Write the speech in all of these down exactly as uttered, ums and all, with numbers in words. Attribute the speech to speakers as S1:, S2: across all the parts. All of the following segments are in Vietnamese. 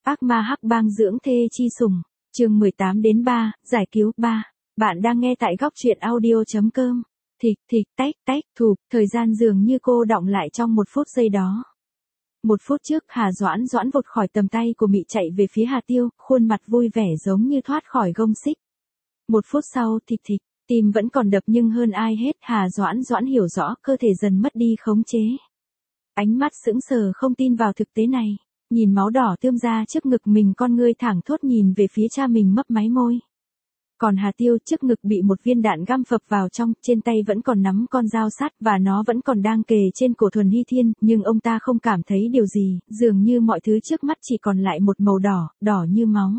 S1: Ác ma hắc bang dưỡng thê chi sủng, chương mười tám đến ba, giải cứu ba. Bạn đang nghe tại góc truyện audio.com. Thịch thịch tách tách thụp, thời gian dường như cô đọng lại trong một phút giây đó. Một phút trước Hà Doãn Doãn vụt khỏi tầm tay của Mị chạy về phía Hà Tiêu, khuôn mặt vui vẻ giống như thoát khỏi gông xích. Một phút sau thịch thịch, tim vẫn còn đập nhưng hơn ai hết Hà Doãn Doãn hiểu rõ cơ thể dần mất đi khống chế. Ánh mắt sững sờ không tin vào thực tế này, nhìn máu đỏ tươm ra trước ngực mình, con ngươi thẳng thốt nhìn về phía cha mình mấp máy môi. Còn Hà Tiêu trước ngực bị một viên đạn găm phập vào trong, trên tay vẫn còn nắm con dao sắt và nó vẫn còn đang kề trên cổ Thuần Hy Thiên, nhưng ông ta không cảm thấy điều gì, dường như mọi thứ trước mắt chỉ còn lại một màu đỏ, đỏ như máu.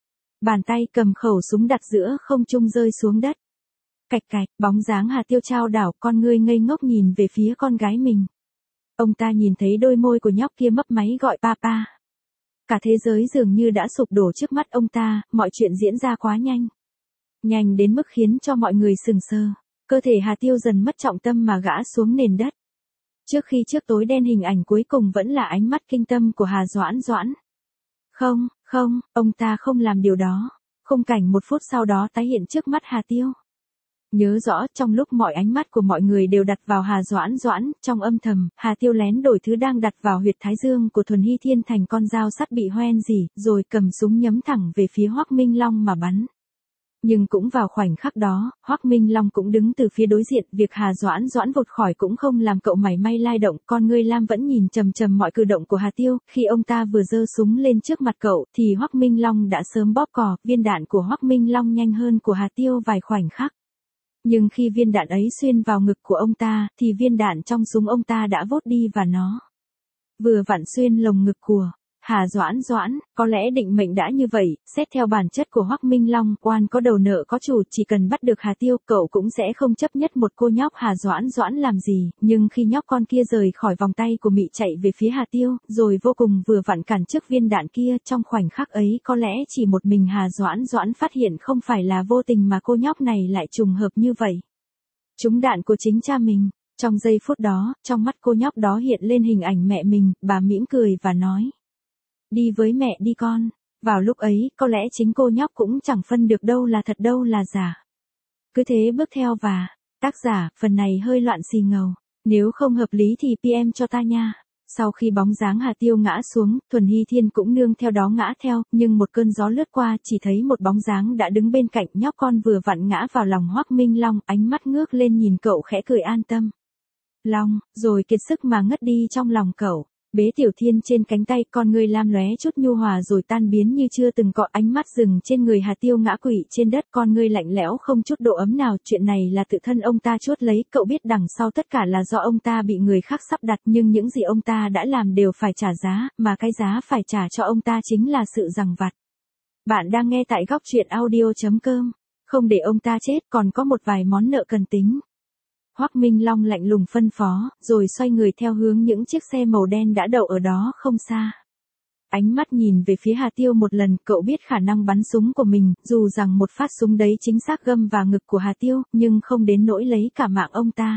S1: Bàn tay cầm khẩu súng đặt giữa không trung rơi xuống đất. Cạch cạch, bóng dáng Hà Tiêu chao đảo, con ngươi ngây ngốc nhìn về phía con gái mình. Ông ta nhìn thấy đôi môi của nhóc kia mấp máy gọi papa. Cả thế giới dường như đã sụp đổ trước mắt ông ta, mọi chuyện diễn ra quá nhanh. Nhanh đến mức khiến cho mọi người sừng sờ. Cơ thể Hà Tiêu dần mất trọng tâm mà gã xuống nền đất. Trước khi trước tối đen, hình ảnh cuối cùng vẫn là ánh mắt kinh tâm của Hà Doãn Doãn. Không, không, ông ta không làm điều đó. Khung cảnh một phút sau đó tái hiện trước mắt Hà Tiêu. Nhớ rõ trong lúc mọi ánh mắt của mọi người đều đặt vào Hà Doãn Doãn, trong âm thầm, Hà Tiêu lén đổi thứ đang đặt vào huyệt thái dương của Thuần Hy Thiên thành con dao sắt bị hoen rỉ, rồi cầm súng nhắm thẳng về phía Hoắc Minh Long mà bắn. Nhưng cũng vào khoảnh khắc đó, Hoắc Minh Long cũng đứng từ phía đối diện, việc Hà Doãn Doãn vụt khỏi cũng không làm cậu mảy may lay động, con ngươi lam vẫn nhìn chằm chằm mọi cử động của Hà Tiêu, khi ông ta vừa giơ súng lên trước mặt cậu, thì Hoắc Minh Long đã sớm bóp cò, viên đạn của Hoắc Minh Long nhanh hơn của Hà Tiêu vài khoảnh khắc. Nhưng khi viên đạn ấy xuyên vào ngực của ông ta, thì viên đạn trong súng ông ta đã vốt đi và nó vừa vặn xuyên lồng ngực của Hà Doãn Doãn. Có lẽ định mệnh đã như vậy, xét theo bản chất của Hoắc Minh Long, oan có đầu nợ có chủ, chỉ cần bắt được Hà Tiêu, cậu cũng sẽ không chấp nhất một cô nhóc Hà Doãn Doãn làm gì, nhưng khi nhóc con kia rời khỏi vòng tay của Mị chạy về phía Hà Tiêu, rồi vô cùng vừa vặn cản trước viên đạn kia, trong khoảnh khắc ấy có lẽ chỉ một mình Hà Doãn Doãn phát hiện không phải là vô tình mà cô nhóc này lại trùng hợp như vậy. Trúng đạn của chính cha mình. Trong giây phút đó, trong mắt cô nhóc đó hiện lên hình ảnh mẹ mình, bà mỉm cười và nói: đi với mẹ đi con. Vào lúc ấy, có lẽ chính cô nhóc cũng chẳng phân được đâu là thật đâu là giả. Cứ thế bước theo và, tác giả, phần này hơi loạn xì ngầu. Nếu không hợp lý thì pê em cho ta nha. Sau khi bóng dáng Hà Tiêu ngã xuống, Thuần Hy Thiên cũng nương theo đó ngã theo, nhưng một cơn gió lướt qua, chỉ thấy một bóng dáng đã đứng bên cạnh nhóc con vừa vặn ngã vào lòng Hoắc Minh Long, ánh mắt ngước lên nhìn cậu khẽ cười an tâm. Long, rồi kiệt sức mà ngất đi trong lòng cậu. Bế Tiểu Thiên trên cánh tay, con người lam lóe chút nhu hòa rồi tan biến như chưa từng có, ánh mắt dừng trên người Hà Tiêu ngã quỵ trên đất, con người lạnh lẽo không chút độ ấm nào, chuyện này là tự thân ông ta chuốt lấy, cậu biết đằng sau tất cả là do ông ta bị người khác sắp đặt, nhưng những gì ông ta đã làm đều phải trả giá, mà cái giá phải trả cho ông ta chính là sự giằng vặt. Bạn đang nghe tại góc truyện audio.com. Không để ông ta chết, còn có một vài món nợ cần tính. Hoắc Minh Long lạnh lùng phân phó, rồi xoay người theo hướng những chiếc xe màu đen đã đậu ở đó không xa. Ánh mắt nhìn về phía Hà Tiêu một lần, cậu biết khả năng bắn súng của mình, dù rằng một phát súng đấy chính xác găm vào ngực của Hà Tiêu, nhưng không đến nỗi lấy cả mạng ông ta.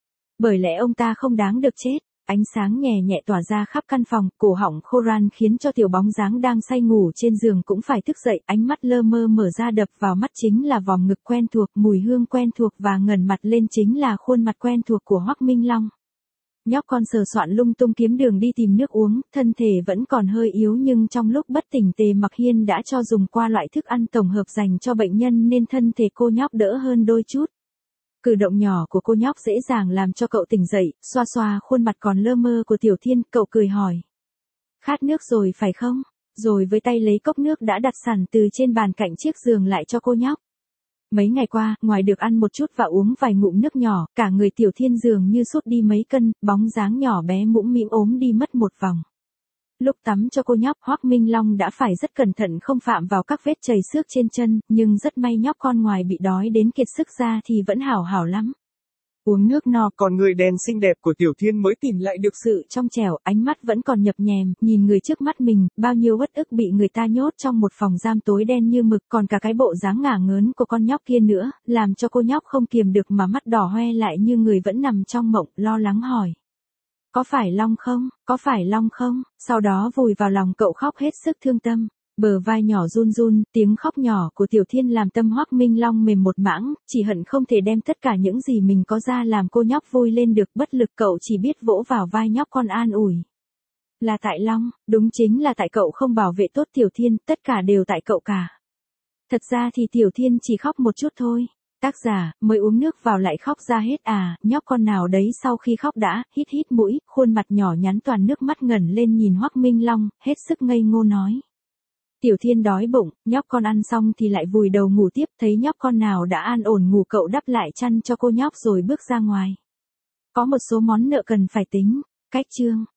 S1: Bởi lẽ ông ta không đáng được chết. Ánh sáng nhẹ nhẹ tỏa ra khắp căn phòng, cổ họng khô ran khiến cho tiểu bóng dáng đang say ngủ trên giường cũng phải thức dậy, ánh mắt lơ mơ mở ra, đập vào mắt chính là vòng ngực quen thuộc, mùi hương quen thuộc và ngẩng mặt lên chính là khuôn mặt quen thuộc của Hoắc Minh Long. Nhóc con sờ soạn lung tung kiếm đường đi tìm nước uống, thân thể vẫn còn hơi yếu nhưng trong lúc bất tỉnh Tề Mặc Hiên đã cho dùng qua loại thức ăn tổng hợp dành cho bệnh nhân nên thân thể cô nhóc đỡ hơn đôi chút. Cử động nhỏ của cô nhóc dễ dàng làm cho cậu tỉnh dậy, xoa xoa khuôn mặt còn lơ mơ của Tiểu Thiên, cậu cười hỏi: khát nước rồi phải không? Rồi với tay lấy cốc nước đã đặt sẵn từ trên bàn cạnh chiếc giường lại cho cô nhóc. Mấy ngày qua, ngoài được ăn một chút và uống vài ngụm nước nhỏ, cả người Tiểu Thiên dường như sút đi mấy cân, bóng dáng nhỏ bé mũm mĩm ốm đi mất một vòng. Lúc tắm cho cô nhóc, Hoắc Minh Long đã phải rất cẩn thận không phạm vào các vết chảy xước trên chân, nhưng rất may nhóc con ngoài bị đói đến kiệt sức ra thì vẫn hảo hảo lắm. Uống nước no,
S2: còn người đèn xinh đẹp của Tiểu Thiên mới tìm lại được
S1: sự trong trẻo, ánh mắt vẫn còn nhập nhèm, nhìn người trước mắt mình, bao nhiêu uất ức bị người ta nhốt trong một phòng giam tối đen như mực, còn cả cái bộ dáng ngả ngớn của con nhóc kia nữa, làm cho cô nhóc không kiềm được mà mắt đỏ hoe lại như người vẫn nằm trong mộng, lo lắng hỏi: Có phải Long không, có phải Long không, sau đó vùi vào lòng cậu khóc hết sức thương tâm. Bờ vai nhỏ run run, tiếng khóc nhỏ của Tiểu Thiên làm tâm Hoắc Minh Long mềm một mảng, chỉ hận không thể đem tất cả những gì mình có ra làm cô nhóc vui lên được, bất lực cậu chỉ biết vỗ vào vai nhóc con an ủi. Là tại Long, đúng chính là tại cậu không bảo vệ tốt Tiểu Thiên, tất cả đều tại cậu cả. Thật ra thì Tiểu Thiên chỉ khóc một chút thôi. Tác giả, mới uống nước vào lại khóc ra hết à, nhóc con nào đấy sau khi khóc đã, hít hít mũi, khuôn mặt nhỏ nhắn toàn nước mắt ngẩng lên nhìn Hoắc Minh Long, hết sức ngây ngô nói. Tiểu Thiên đói bụng, nhóc con ăn xong thì lại vùi đầu ngủ tiếp, thấy nhóc con nào đã an ổn ngủ cậu đắp lại chăn cho cô nhóc rồi bước ra ngoài. Có một số món nợ cần phải tính, cách chương.